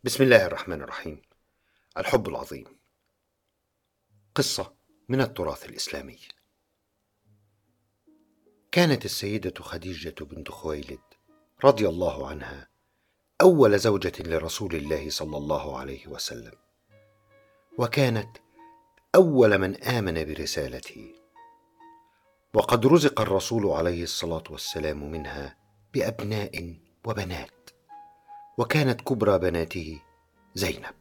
بسم الله الرحمن الرحيم. الحب العظيم. قصة من التراث الإسلامي. كانت السيدة خديجة بنت خويلد رضي الله عنها أول زوجة لرسول الله صلى الله عليه وسلم، وكانت أول من آمن برسالته، وقد رزق الرسول عليه الصلاة والسلام منها بأبناء وبنات، وكانت كبرى بناته زينب.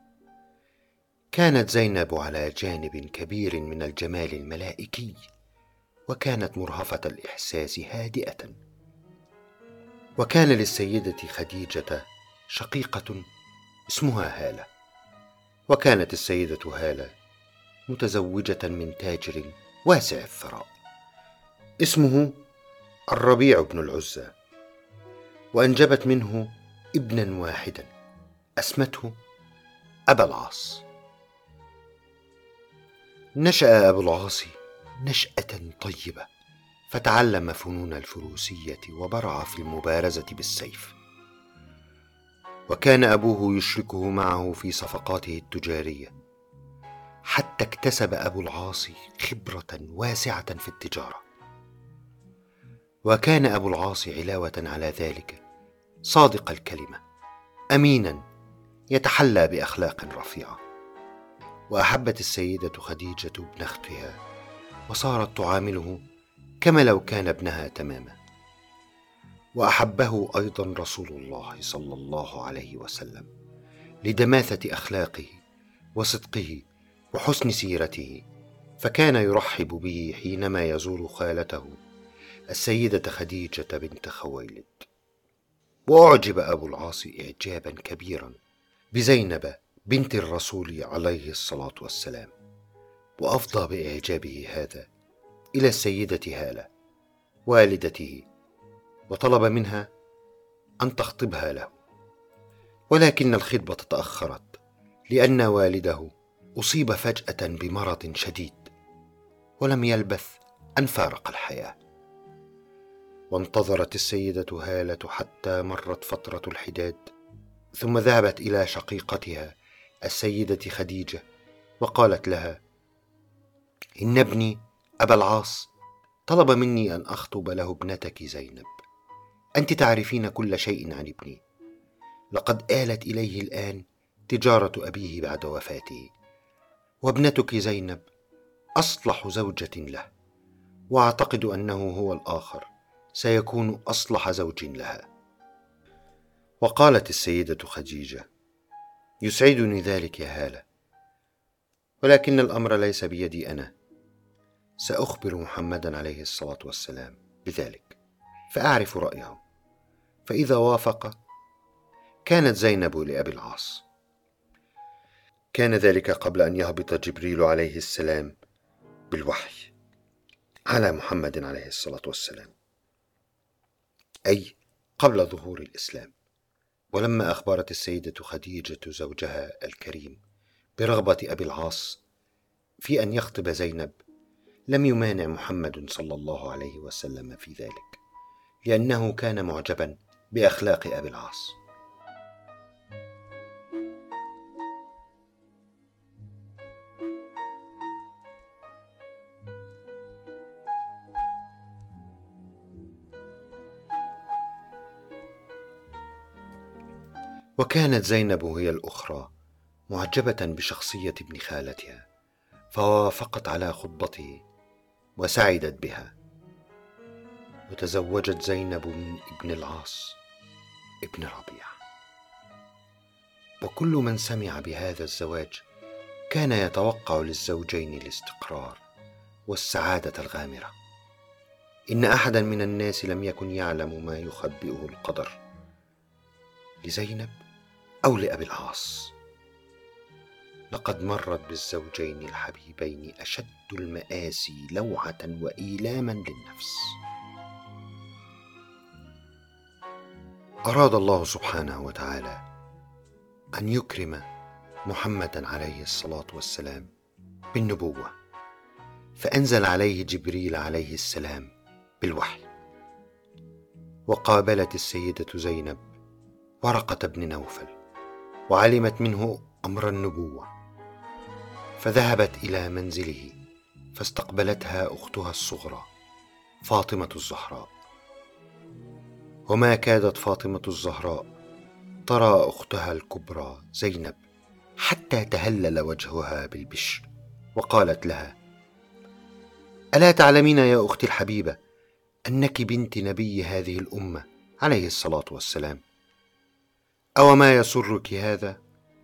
كانت زينب على جانب كبير من الجمال الملائكي، وكانت مرهفة الإحساس هادئة. وكان للسيدة خديجة شقيقة اسمها هالة، وكانت السيدة هالة متزوجة من تاجر واسع الثراء اسمه الربيع بن العزى، وأنجبت منه ابنا واحدا أسمته أبا العاص. نشأ أبو العاص نشأة طيبة، فتعلم فنون الفروسية وبرع في المبارزة بالسيف، وكان أبوه يشركه معه في صفقاته التجارية، حتى اكتسب أبو العاص خبرة واسعة في التجارة. وكان أبو العاص علاوة على ذلك صادق الكلمة، أمينا، يتحلى بأخلاق رفيعة. وأحبت السيدة خديجة ابن أختها، وصارت تعامله كما لو كان ابنها تماما. وأحبه أيضا رسول الله صلى الله عليه وسلم لدماثة أخلاقه وصدقه وحسن سيرته، فكان يرحب به حينما يزور خالته السيدة خديجة بنت خويلد. وأعجب أبو العاص إعجابا كبيرا بزينب بنت الرسول عليه الصلاة والسلام، وأفضى بإعجابه هذا إلى السيدة هالة والدته، وطلب منها أن تخطبها له، ولكن الخطبة تأخرت لأن والده أصيب فجأة بمرض شديد، ولم يلبث أن فارق الحياة. وانتظرت السيدة هالة حتى مرت فترة الحداد، ثم ذهبت إلى شقيقتها السيدة خديجة وقالت لها: إن ابني أبا العاص طلب مني أن أخطب له ابنتك زينب، أنت تعرفين كل شيء عن ابني، لقد آلت إليه الآن تجارة أبيه بعد وفاته، وابنتك زينب أصلح زوجة له، وأعتقد أنه هو الآخر سيكون أصلح زوج لها. وقالت السيدة خديجة: يسعدني ذلك يا هالة، ولكن الأمر ليس بيدي أنا، سأخبر محمدا عليه الصلاة والسلام بذلك فأعرف رأيه، فإذا وافق. كانت زينب لأبي العاص. كان ذلك قبل أن يهبط جبريل عليه السلام بالوحي على محمد عليه الصلاة والسلام، أي قبل ظهور الإسلام. ولما أخبرت السيدة خديجة زوجها الكريم برغبة أبي العاص في أن يخطب زينب، لم يمانع محمد صلى الله عليه وسلم في ذلك، لأنه كان معجبا بأخلاق أبي العاص. وكانت زينب هي الأخرى معجبة بشخصية ابن خالتها، فوافقت على خطبته وسعدت بها. وتزوجت زينب من ابن العاص ابن ربيعة. وكل من سمع بهذا الزواج كان يتوقع للزوجين الاستقرار والسعادة الغامرة. إن أحدا من الناس لم يكن يعلم ما يخبئه القدر لزينب أو لأبي العاص. لقد مرت بالزوجين الحبيبين أشد المآسي لوعة وإيلاما للنفس. أراد الله سبحانه وتعالى أن يكرم محمدا عليه الصلاة والسلام بالنبوة، فأنزل عليه جبريل عليه السلام بالوحي. وقابلت السيدة زينب ورقة بن نوفل وعلمت منه أمر النبوة، فذهبت إلى منزله فاستقبلتها أختها الصغرى فاطمة الزهراء. وما كادت فاطمة الزهراء ترى أختها الكبرى زينب حتى تهلل وجهها بالبشر، وقالت لها: ألا تعلمين يا أختي الحبيبة أنك بنت نبي هذه الأمة عليه الصلاة والسلام؟ أو ما يسرك هذا؟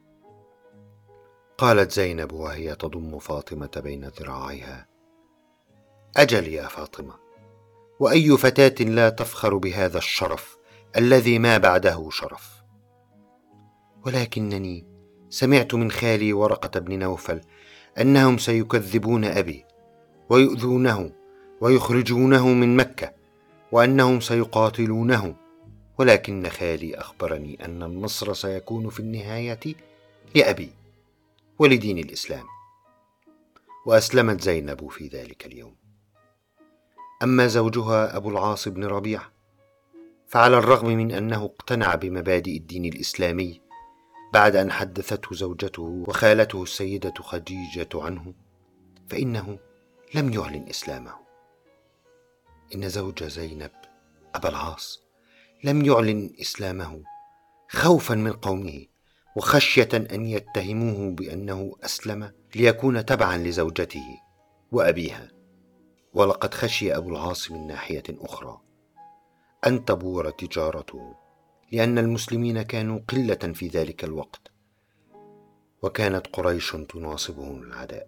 قالت زينب وهي تضم فاطمة بين ذراعيها: أجل يا فاطمة، وأي فتاة لا تفخر بهذا الشرف الذي ما بعده شرف، ولكنني سمعت من خالي ورقة بن نوفل أنهم سيكذبون أبي ويؤذونه ويخرجونه من مكة، وأنهم سيقاتلونه، ولكن خالي أخبرني أن النصر سيكون في النهاية لأبي ولدين الإسلام. وأسلمت زينب في ذلك اليوم. أما زوجها أبو العاص بن ربيع، فعلى الرغم من أنه اقتنع بمبادئ الدين الإسلامي بعد أن حدثته زوجته وخالته السيدة خديجة عنه، فإنه لم يعلن إسلامه. إن زوج زينب أبا العاص لم يعلن إسلامه خوفا من قومه وخشية أن يتهموه بأنه أسلم ليكون تبعا لزوجته وأبيها. ولقد خشي أبو العاص من ناحية أخرى أن تبور تجارته، لأن المسلمين كانوا قلة في ذلك الوقت، وكانت قريش تناصبهم العداء.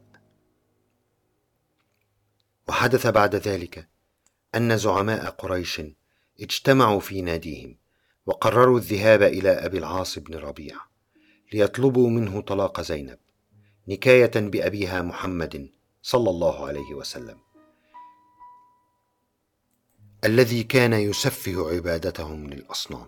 وحدث بعد ذلك أن زعماء قريش اجتمعوا في ناديهم وقرروا الذهاب إلى أبي العاص بن ربيع ليطلبوا منه طلاق زينب نكاية بأبيها محمد صلى الله عليه وسلم، الذي كان يسفه عبادتهم للأصنام.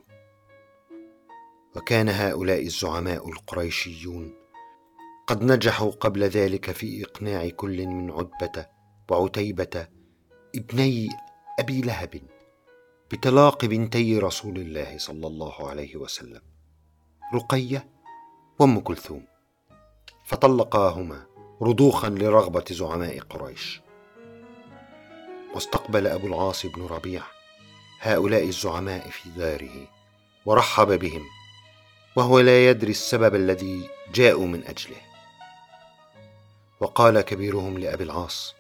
وكان هؤلاء الزعماء القريشيون قد نجحوا قبل ذلك في إقناع كل من عتبة وعتيبة ابني أبي لهب بطلاق بنتي رسول الله صلى الله عليه وسلم، رقية وأم كلثوم، فطلقاهما رضوخا لرغبة زعماء قريش. واستقبل أبو العاص بن ربيع هؤلاء الزعماء في داره ورحب بهم، وهو لا يدري السبب الذي جاءوا من أجله. وقال كبيرهم لأبي العاص: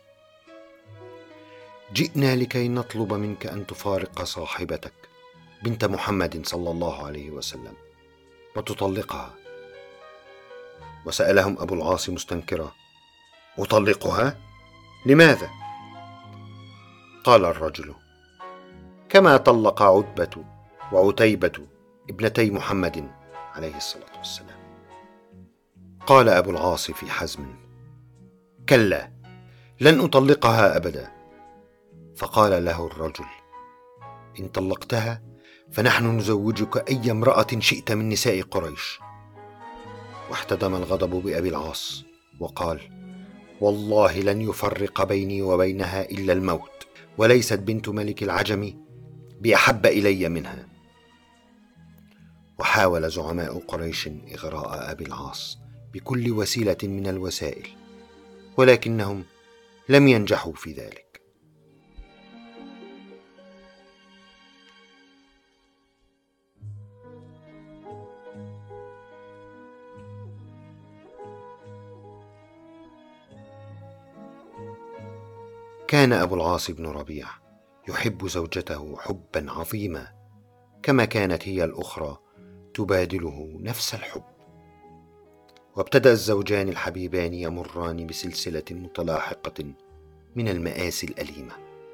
جئنا لكي نطلب منك أن تفارق صاحبتك بنت محمد صلى الله عليه وسلم وتطلقها. وسألهم أبو العاص مستنكرا: أطلقها؟ لماذا؟ قال الرجل: كما طلق عتبة وعتيبة ابنتي محمد عليه الصلاة والسلام. قال أبو العاص في حزم: كلا، لن أطلقها أبدا. فقال له الرجل: إن طلقتها فنحن نزوجك أي امرأة شئت من نساء قريش. واحتدم الغضب بأبي العاص وقال: والله لن يفرق بيني وبينها إلا الموت، وليست بنت ملك العجم بأحب إلي منها. وحاول زعماء قريش إغراء أبي العاص بكل وسيلة من الوسائل، ولكنهم لم ينجحوا في ذلك. كان أبو العاص بن ربيع يحب زوجته حبا عظيما، كما كانت هي الأخرى تبادله نفس الحب. وابتدأ الزوجان الحبيبان يمران بسلسلة متلاحقة من المآسي الأليمة.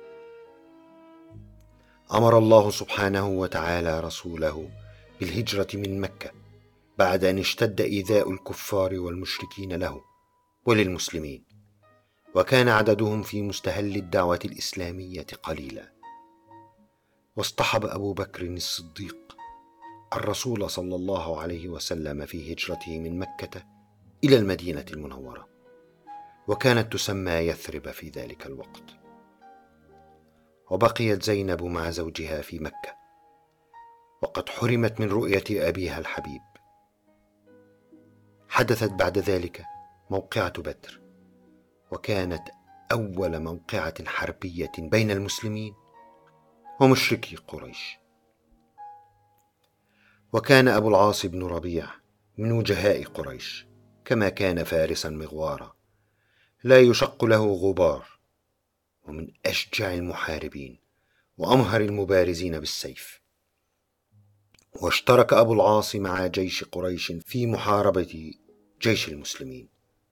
أمر الله سبحانه وتعالى رسوله بالهجرة من مكة بعد أن اشتد إيذاء الكفار والمشركين له وللمسلمين، وكان عددهم في مستهل الدعوة الإسلامية قليلا. واصطحب أبو بكر الصديق الرسول صلى الله عليه وسلم في هجرته من مكة إلى المدينة المنورة، وكانت تسمى يثرب في ذلك الوقت. وبقيت زينب مع زوجها في مكة، وقد حرمت من رؤية أبيها الحبيب. حدثت بعد ذلك موقعة بدر، وكانت أول موقعة حربية بين المسلمين ومشركي قريش. وكان أبو العاص بن ربيع من وجهاء قريش، كما كان فارسا مغوارا لا يشق له غبار، ومن أشجع المحاربين وأمهر المبارزين بالسيف. واشترك أبو العاص مع جيش قريش في محاربة جيش المسلمين.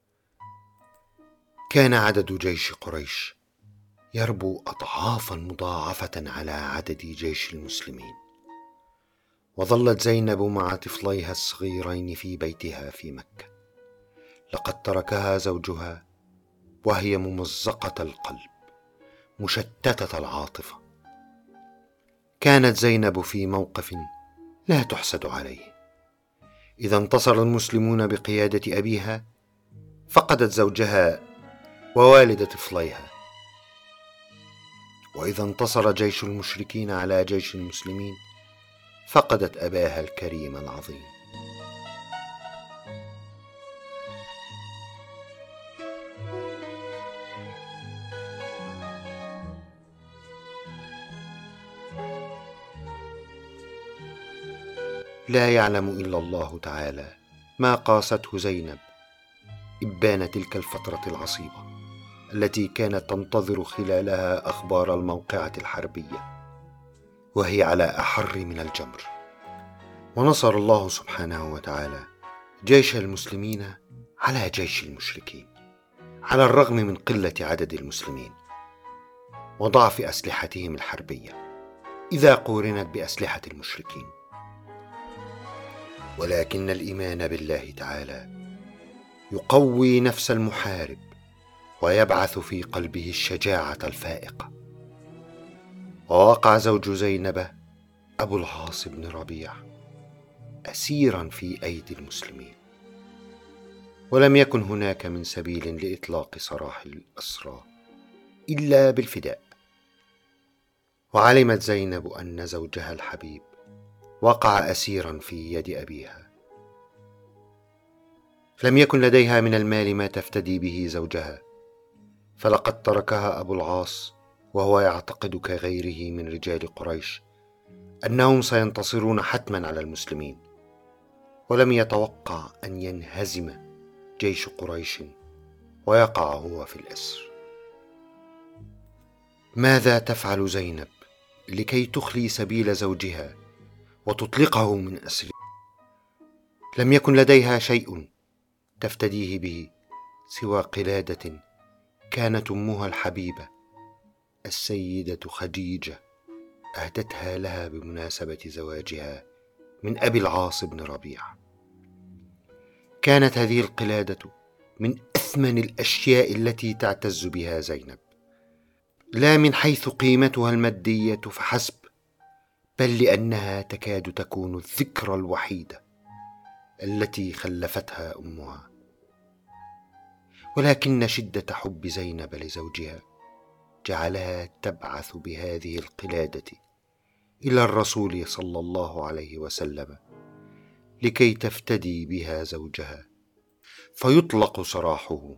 كان عدد جيش قريش يربو أضعافا مضاعفة على عدد جيش المسلمين. وظلت زينب مع طفليها الصغيرين في بيتها في مكة، لقد تركها زوجها وهي ممزقة القلب مشتتة العاطفة. كانت زينب في موقف لا تحسد عليه. إذا انتصر المسلمون بقيادة أبيها فقدت زوجها ووالد طفليها، وإذا انتصر جيش المشركين على جيش المسلمين فقدت أباها الكريم العظيم. لا يعلم إلا الله تعالى ما قاسته زينب إبان تلك الفترة العصيبة التي كانت تنتظر خلالها أخبار الموقعة الحربية، وهي على أحر من الجمر. ونصر الله سبحانه وتعالى جيش المسلمين على جيش المشركين، على الرغم من قلة عدد المسلمين وضعف أسلحتهم الحربية إذا قورنت بأسلحة المشركين. ولكن الإيمان بالله تعالى يقوي نفس المحارب ويبعث في قلبه الشجاعة الفائقة. ووقع زوج زينب أبو العاص بن ربيع أسيرا في أيدي المسلمين، ولم يكن هناك من سبيل لإطلاق سراح الأسرى إلا بالفداء. وعلمت زينب أن زوجها الحبيب وقع أسيرا في يد أبيها، لم يكن لديها من المال ما تفتدي به زوجها، فلقد تركها أبو العاص وهو يعتقد كغيره من رجال قريش أنهم سينتصرون حتما على المسلمين، ولم يتوقع أن ينهزم جيش قريش ويقع هو في الأسر. ماذا تفعل زينب لكي تخلي سبيل زوجها وتطلقه من أسره؟ لم يكن لديها شيء تفتديه به سوى قلادة كانت أمها الحبيبة السيدة خديجة أهدتها لها بمناسبة زواجها من أبي العاص بن ربيع. كانت هذه القلادة من أثمن الأشياء التي تعتز بها زينب، لا من حيث قيمتها المادية فحسب، بل لأنها تكاد تكون الذكرى الوحيدة التي خلفتها أمها. ولكن شدة حب زينب لزوجها جعلها تبعث بهذه القلادة إلى الرسول صلى الله عليه وسلم لكي تفتدي بها زوجها فيطلق سراحه.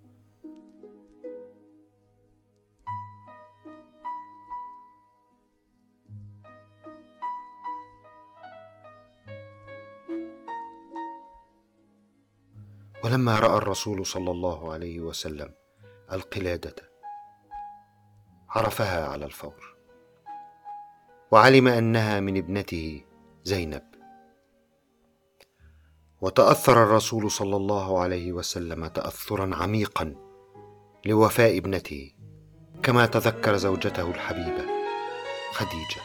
ولما رأى الرسول صلى الله عليه وسلم القلادة عرفها على الفور، وعلم أنها من ابنته زينب. وتأثر الرسول صلى الله عليه وسلم تأثرا عميقا لوفاء ابنته، كما تذكر زوجته الحبيبة خديجة.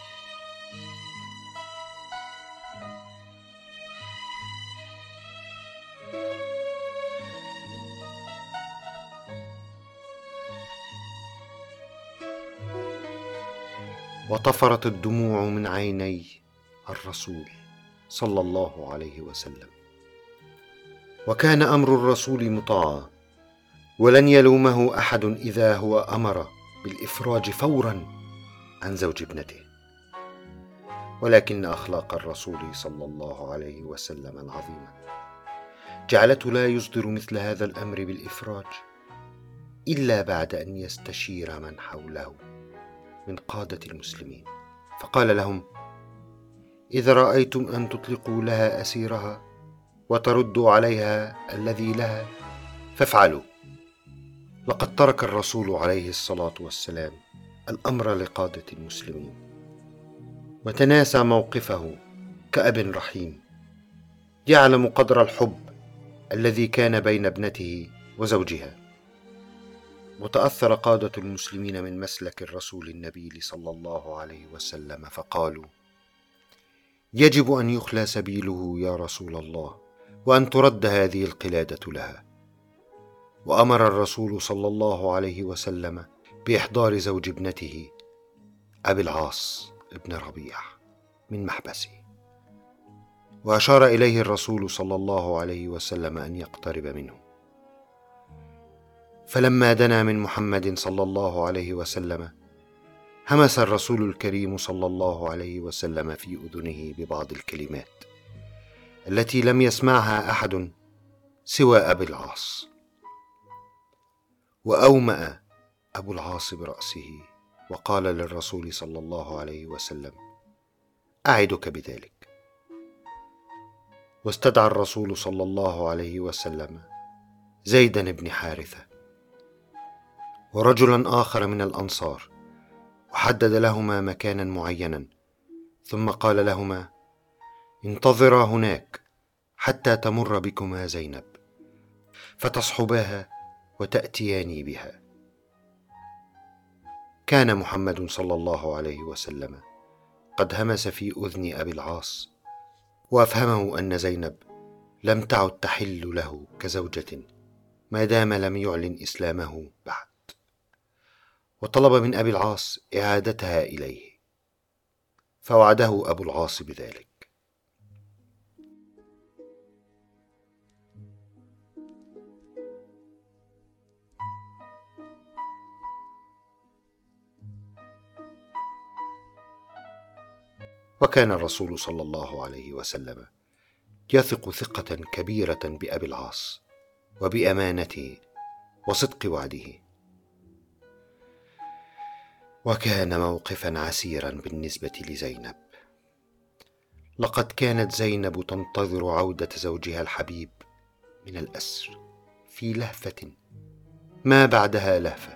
وطفرت الدموع من عيني الرسول صلى الله عليه وسلم. وكان أمر الرسول مطاعا، ولن يلومه أحد إذا هو أمر بالإفراج فورا عن زوج ابنته. ولكن أخلاق الرسول صلى الله عليه وسلم العظيمة جعلته لا يصدر مثل هذا الأمر بالإفراج إلا بعد أن يستشير من حوله من قادة المسلمين، فقال لهم: إذا رأيتم أن تطلقوا لها أسيرها وتردوا عليها الذي لها فافعلوا. لقد ترك الرسول عليه الصلاة والسلام الأمر لقادة المسلمين، وتناسى موقفه كأب رحيم يعلم قدر الحب الذي كان بين ابنته وزوجها. وتأثر قادة المسلمين من مسلك الرسول النبيل صلى الله عليه وسلم، فقالوا: يجب أن يخلى سبيله يا رسول الله، وأن ترد هذه القلادة لها. وأمر الرسول صلى الله عليه وسلم بإحضار زوج ابنته أبي العاص ابن ربيع من محبسه، وأشار إليه الرسول صلى الله عليه وسلم أن يقترب منه. فلما دنا من محمد صلى الله عليه وسلم همس الرسول الكريم صلى الله عليه وسلم في أذنه ببعض الكلمات التي لم يسمعها أحد سوى أبي العاص. وأومأ أبو العاص برأسه وقال للرسول صلى الله عليه وسلم: أعدك بذلك. واستدعى الرسول صلى الله عليه وسلم زيدا بن حارثة ورجلا آخر من الأنصار، وحدد لهما مكانا معينا، ثم قال لهما: انتظرا هناك حتى تمر بكما زينب فتصحباها وتأتياني بها. كان محمد صلى الله عليه وسلم قد همس في أذن أبي العاص وأفهمه أن زينب لم تعد تحل له كزوجة ما دام لم يعلن إسلامه بعد، وطلب من أبي العاص إعادتها إليه، فوعده أبو العاص بذلك. وكان الرسول صلى الله عليه وسلم يثق ثقة كبيرة بأبي العاص وبأمانته وصدق وعده. وكان موقفا عسيرا بالنسبة لزينب. لقد كانت زينب تنتظر عودة زوجها الحبيب من الأسر في لهفة ما بعدها لهفة،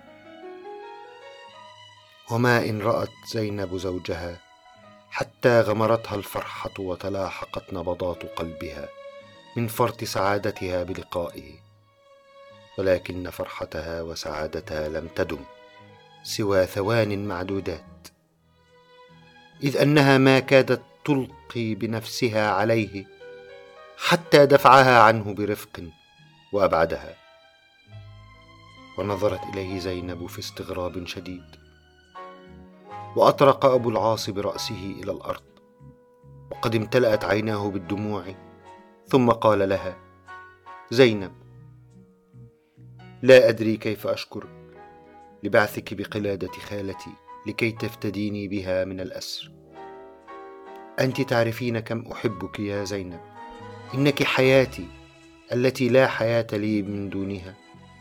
وما إن رأت زينب زوجها حتى غمرتها الفرحة وتلاحقت نبضات قلبها من فرط سعادتها بلقائه، ولكن فرحتها وسعادتها لم تدم سوى ثوان معدودات، إذ أنها ما كادت تلقي بنفسها عليه حتى دفعها عنه برفق وأبعدها. ونظرت إليه زينب في استغراب شديد، وأطرق أبو العاص برأسه إلى الأرض وقد امتلأت عيناه بالدموع، ثم قال لها: زينب، لا أدري كيف أشكرك لبعثك بقلادة خالتي لكي تفتديني بها من الأسر. أنت تعرفين كم أحبك يا زينب، إنك حياتي التي لا حياة لي من دونها.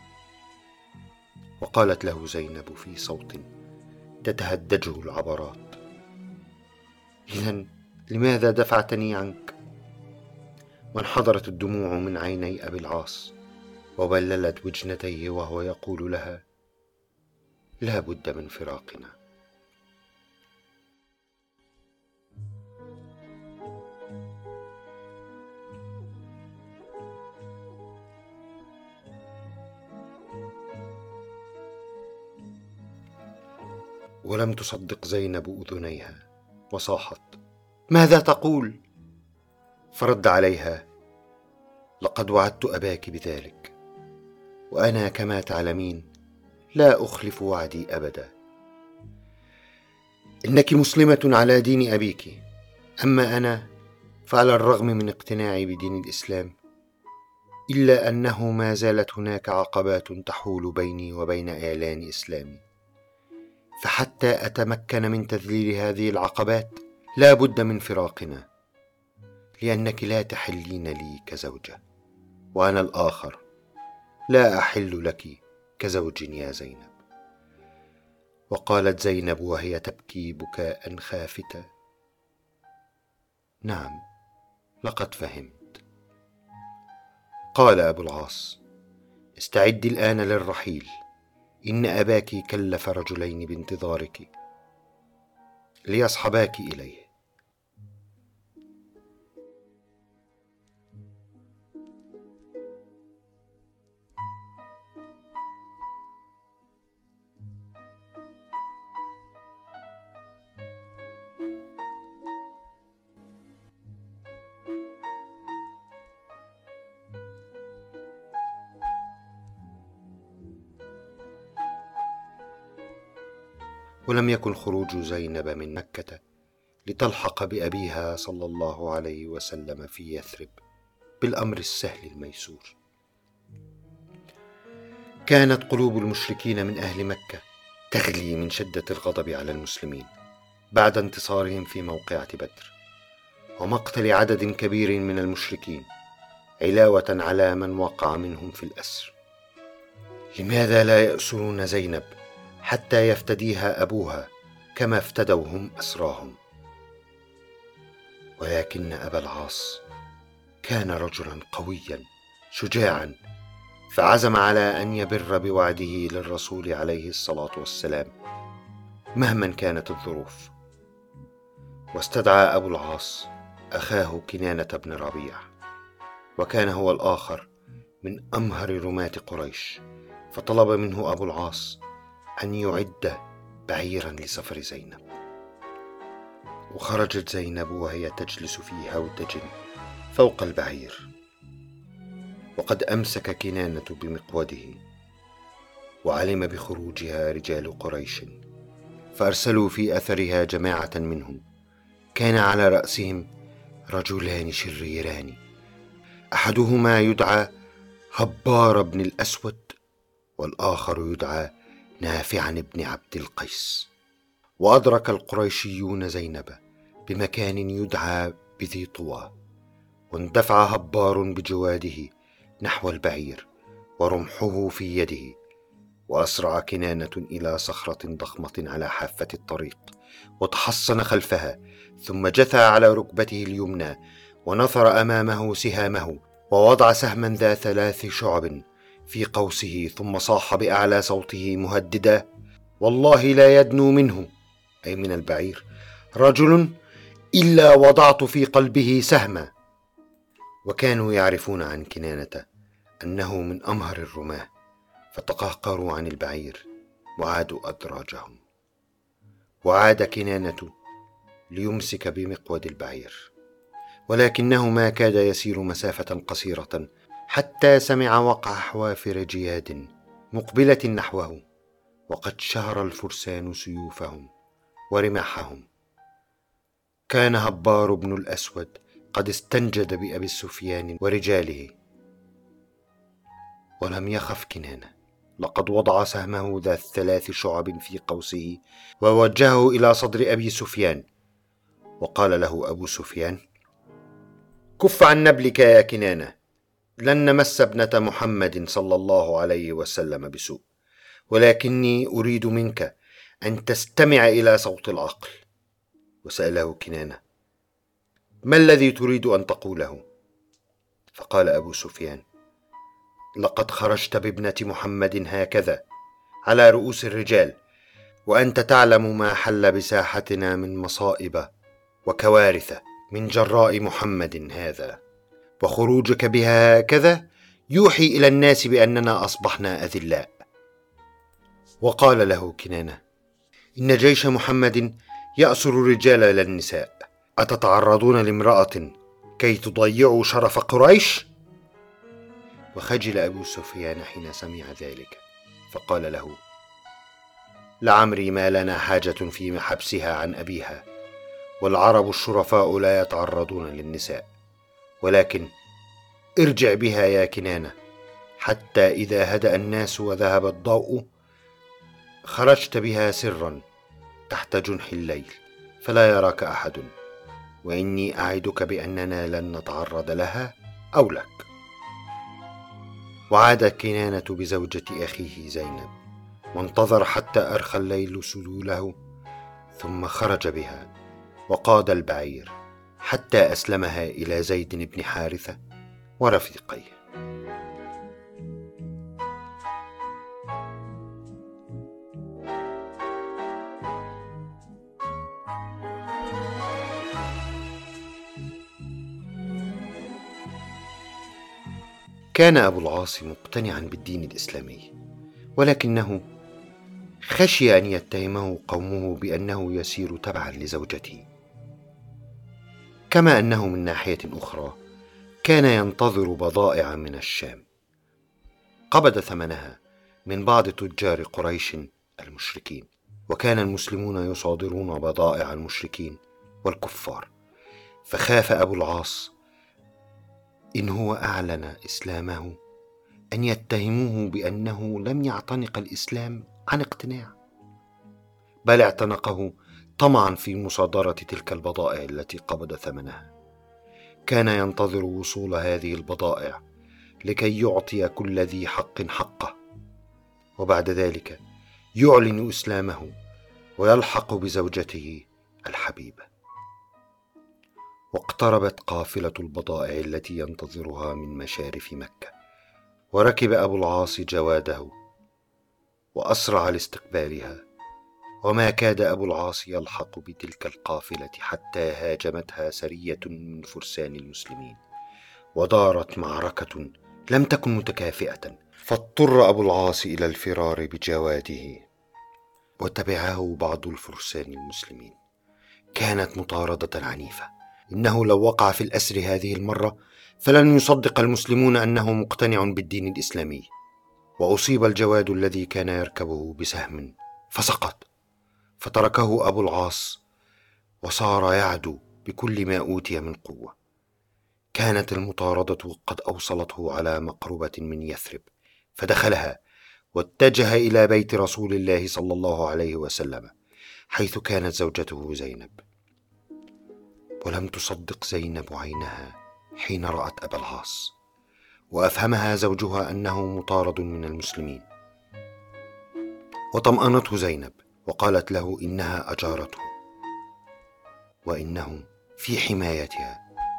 وقالت له زينب في صوت تتهدجه العبرات: إذن لماذا دفعتني عنك؟ وانحدرت الدموع من عيني أبي العاص وبللت وجنتيه وهو يقول لها: لا بد من فراقنا. ولم تصدق زينب أذنيها وصاحت: ماذا تقول؟ فرد عليها: لقد وعدت أباك بذلك، وأنا كما تعلمين لا أخلف وعدي أبدا. إنك مسلمة على دين أبيك، أما أنا فعلى الرغم من اقتناعي بدين الإسلام إلا أنه ما زالت هناك عقبات تحول بيني وبين إعلان إسلامي، فحتى أتمكن من تذليل هذه العقبات لا بد من فراقنا، لأنك لا تحلين لي كزوجة، وأنا الآخر، لا أحل لك كزوج يا زينب. وقالت زينب وهي تبكي بكاء خافتا: نعم، لقد فهمت. قال أبو العاص: استعدي الآن للرحيل، إن أباك كلف رجلين بانتظارك ليصحباك إليه. ولم يكن خروج زينب من مكة لتلحق بأبيها صلى الله عليه وسلم في يثرب بالأمر السهل الميسور. كانت قلوب المشركين من أهل مكة تغلي من شدة الغضب على المسلمين بعد انتصارهم في موقعة بدر ومقتل عدد كبير من المشركين، علاوة على من وقع منهم في الأسر. لماذا لا يأسرون زينب حتى يفتديها أبوها كما افتدوا هم أسراهم؟ ولكن أبا العاص كان رجلا قويا شجاعا، فعزم على أن يبر بوعده للرسول عليه الصلاة والسلام مهما كانت الظروف. واستدعى أبو العاص أخاه كنانة بن ربيع، وكان هو الآخر من أمهر رماة قريش، فطلب منه أبو العاص أن يعد بعيرا لسفر زينب. وخرجت زينب وهي تجلس في هودج فوق البعير، وقد أمسك كنانة بمقوده، وعلم بخروجها رجال قريش، فأرسلوا في أثرها جماعة منهم، كان على رأسهم رجلان شريران، أحدهما يدعى هبار بن الأسود، والآخر يدعى نافع بن عبد القيس. وأدرك القريشيون زينب بمكان يدعى بذي طوى، واندفع هبار بجواده نحو البعير ورمحه في يده، وأسرع كنانة إلى صخرة ضخمة على حافة الطريق وتحصن خلفها، ثم جثى على ركبته اليمنى ونثر أمامه سهامه، ووضع سهما ذا 3 شعب في قوسه، ثم صاح بأعلى صوته مهددا: والله لا يدنو منه، أي من البعير، رجل إلا وضعت في قلبه سهما. وكانوا يعرفون عن كنانة أنه من أمهر الرماة، فتقهقروا عن البعير وعادوا أدراجهم. وعاد كنانة ليمسك بمقود البعير، ولكنه ما كاد يسير مسافة قصيرة حتى سمع وقع حوافر جياد مقبلة نحوه، وقد شهر الفرسان سيوفهم ورماحهم. كان هبار بن الأسود قد استنجد بأبي سفيان ورجاله، ولم يخف كنانة، لقد وضع سهمه ذا 3 شعب في قوسه ووجهه إلى صدر أبي سفيان، وقال له أبو سفيان: كف عن نبلك يا كنانة، لن نمس ابنة محمد صلى الله عليه وسلم بسوء، ولكني أريد منك أن تستمع إلى صوت العقل. وسأله كنانة: ما الذي تريد أن تقوله؟ فقال أبو سفيان: لقد خرجت بابنة محمد هكذا على رؤوس الرجال، وأنت تعلم ما حل بساحتنا من مصائب وكوارث من جراء محمد هذا، وخروجك بها هكذا يوحي إلى الناس بأننا أصبحنا أذلاء. وقال له كنانة: إن جيش محمد يأسر الرجال إلى النساء، أتتعرضون لامرأة كي تضيعوا شرف قريش؟ وخجل أبو سفيان حين سمع ذلك، فقال له: لعمري ما لنا حاجة في حبسها عن أبيها، والعرب الشرفاء لا يتعرضون للنساء، ولكن ارجع بها يا كنانة، حتى إذا هدأ الناس وذهب الضوء خرجت بها سرا تحت جنح الليل فلا يراك أحد، وإني أعدك بأننا لن نتعرض لها أو لك. وعاد كنانة بزوجة أخيه زينب، وانتظر حتى أرخى الليل سدوله، ثم خرج بها وقاد البعير حتى أسلمها إلى زيد بن حارثة ورفيقيه. كان أبو العاص مقتنعا بالدين الإسلامي، ولكنه خشي أن يتهمه قومه بأنه يسير تبعا لزوجته، كما أنه من ناحية أخرى كان ينتظر بضائع من الشام قبض ثمنها من بعض تجار قريش المشركين، وكان المسلمون يصادرون بضائع المشركين والكفار، فخاف أبو العاص إن هو أعلن إسلامه أن يتهموه بأنه لم يعتنق الإسلام عن اقتناع، بل اعتنقه طمعا في مصادرة تلك البضائع التي قبض ثمنها. كان ينتظر وصول هذه البضائع لكي يعطي كل ذي حق حقه، وبعد ذلك يعلن إسلامه ويلحق بزوجته الحبيبة. واقتربت قافلة البضائع التي ينتظرها من مشارف مكة، وركب أبو العاص جواده وأسرع لاستقبالها، وما كاد أبو العاص يلحق بتلك القافلة حتى هاجمتها سرية من فرسان المسلمين، ودارت معركة لم تكن متكافئة، فاضطر أبو العاص إلى الفرار بجواده، وتبعه بعض الفرسان المسلمين. كانت مطاردة عنيفة، إنه لو وقع في الأسر هذه المرة فلن يصدق المسلمون أنه مقتنع بالدين الإسلامي. وأصيب الجواد الذي كان يركبه بسهم فسقط، فتركه أبو العاص وصار يعدو بكل ما أوتي من قوة. كانت المطاردة قد أوصلته على مقربة من يثرب، فدخلها واتجه إلى بيت رسول الله صلى الله عليه وسلم، حيث كانت زوجته زينب. ولم تصدق زينب عينها حين رأت أبا العاص، وأفهمها زوجها أنه مطارد من المسلمين، وطمأنته زينب وقالت له إنها أجارته وإنه في حمايتها.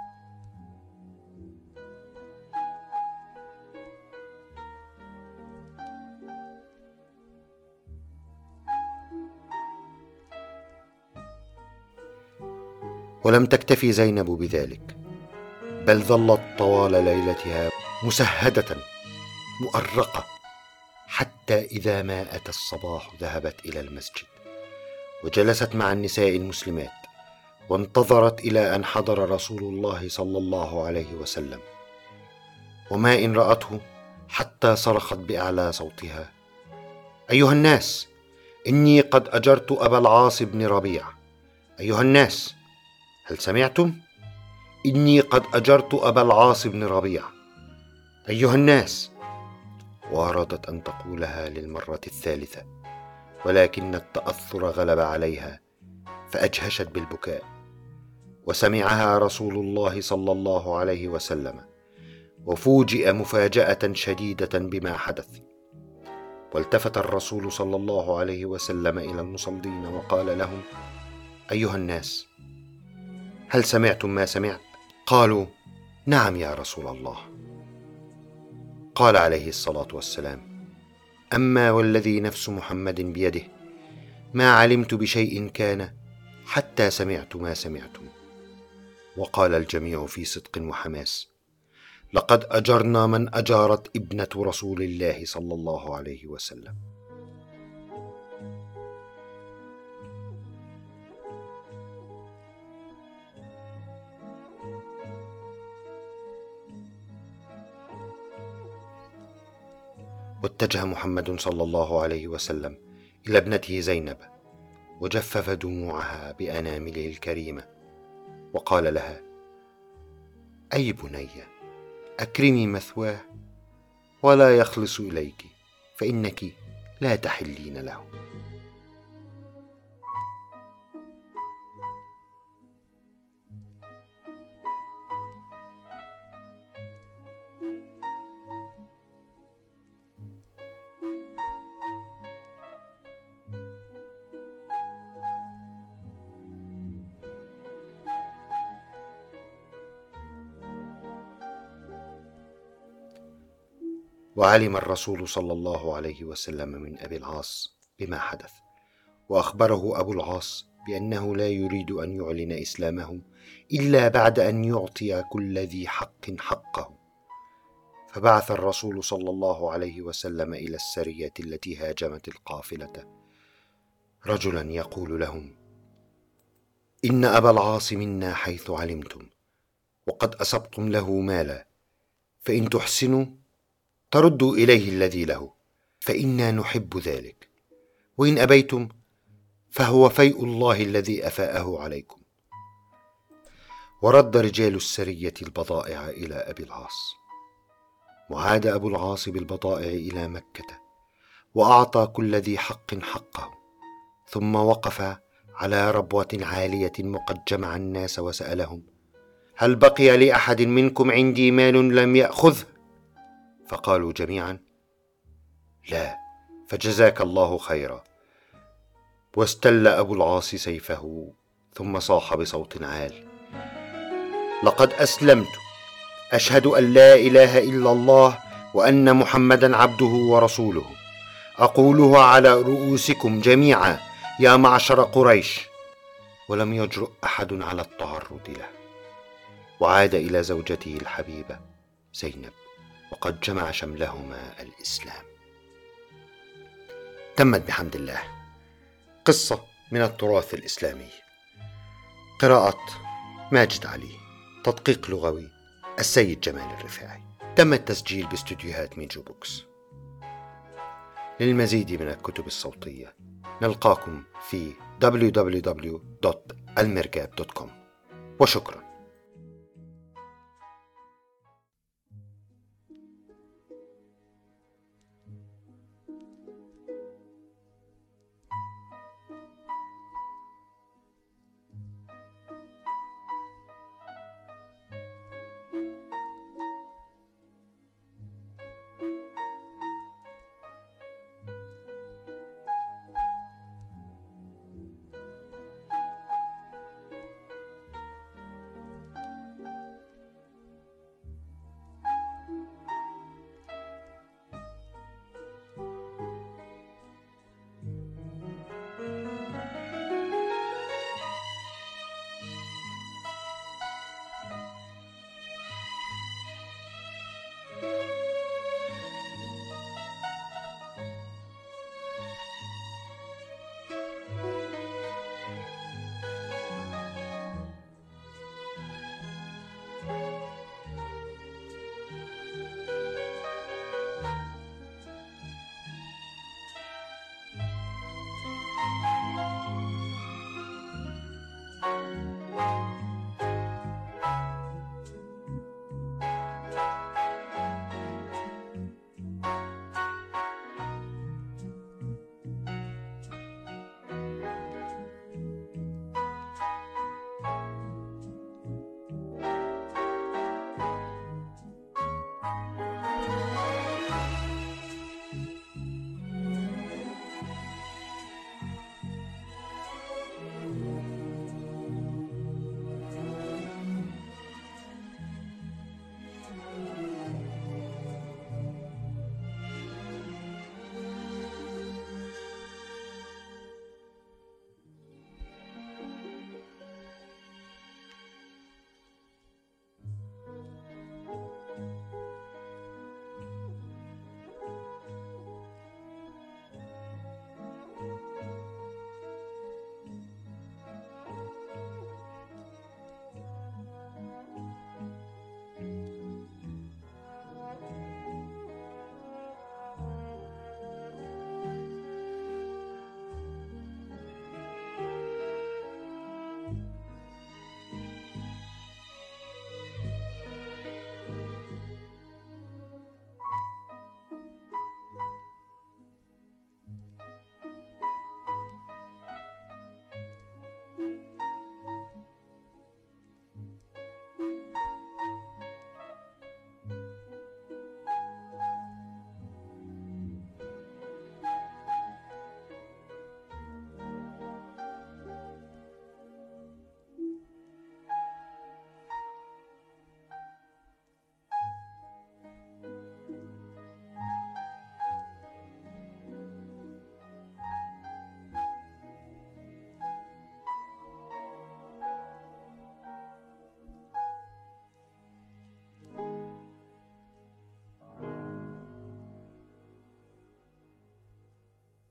ولم تكتفي زينب بذلك، بل ظلت طوال ليلتها مسهدة مؤرقة، حتى إذا ما أتى الصباح ذهبت إلى المسجد وجلست مع النساء المسلمات، وانتظرت إلى أن حضر رسول الله صلى الله عليه وسلم، وما إن رأته حتى صرخت بأعلى صوتها: أيها الناس، إني قد أجرت أبا العاص بن ربيع. أيها الناس، هل سمعتم؟ إني قد أجرت أبا العاص بن ربيع. أيها الناس. وأرادت أن تقولها للمرة الثالثة، ولكن التأثر غلب عليها فأجهشت بالبكاء، وسمعها رسول الله صلى الله عليه وسلم، وفوجئ مفاجأة شديدة بما حدث. والتفت الرسول صلى الله عليه وسلم إلى المصلين وقال لهم: أيها الناس، هل سمعتم ما سمعت؟ قالوا: نعم يا رسول الله. قال عليه الصلاة والسلام: أما والذي نفس محمد بيده، ما علمت بشيء كان حتى سمعت ما سمعتم. وقال الجميع في صدق وحماس: لقد أجرنا من أجارت ابنة رسول الله صلى الله عليه وسلم. واتجه محمد صلى الله عليه وسلم إلى ابنته زينب، وجفف دموعها بأنامله الكريمة، وقال لها: أي بني، أكرمي مثواه ولا يخلص إليك، فإنك لا تحلين له. وعلم الرسول صلى الله عليه وسلم من أبي العاص بما حدث، وأخبره أبو العاص بأنه لا يريد أن يعلن إسلامه إلا بعد أن يعطي كل ذي حق حقه. فبعث الرسول صلى الله عليه وسلم إلى السرية التي هاجمت القافلة رجلا يقول لهم: إن أبا العاص منا حيث علمتم، وقد أصبتم له مالا، فإن تحسنوا تردوا إليه الذي له، فإنا نحب ذلك، وإن أبيتم فهو فيء الله الذي أفاءه عليكم. ورد رجال السرية البضائع إلى أبي العاص، وعاد أبو العاص بالبضائع إلى مكة، وأعطى كل ذي حق حقه، ثم وقف على ربوة عالية وقد جمع الناس وسألهم: هل بقي لأحد منكم عندي مال لم يأخذه؟ فقالوا جميعا: لا، فجزاك الله خيرا. واستل أبو العاص سيفه، ثم صاح بصوت عال: لقد أسلمت، أشهد أن لا إله إلا الله وأن محمدا عبده ورسوله، أقولها على رؤوسكم جميعا يا معشر قريش. ولم يجرؤ أحد على التعرض له، وعاد إلى زوجته الحبيبة زينب، وقد جمع شملهما الإسلام. تمت بحمد الله قصة من التراث الإسلامي. قراءة ماجد علي، تدقيق لغوي السيد جمال الرفاعي. تم التسجيل باستديوهات ميجو بوكس. للمزيد من الكتب الصوتية نلقاكم في www.almirgab.com، وشكرا.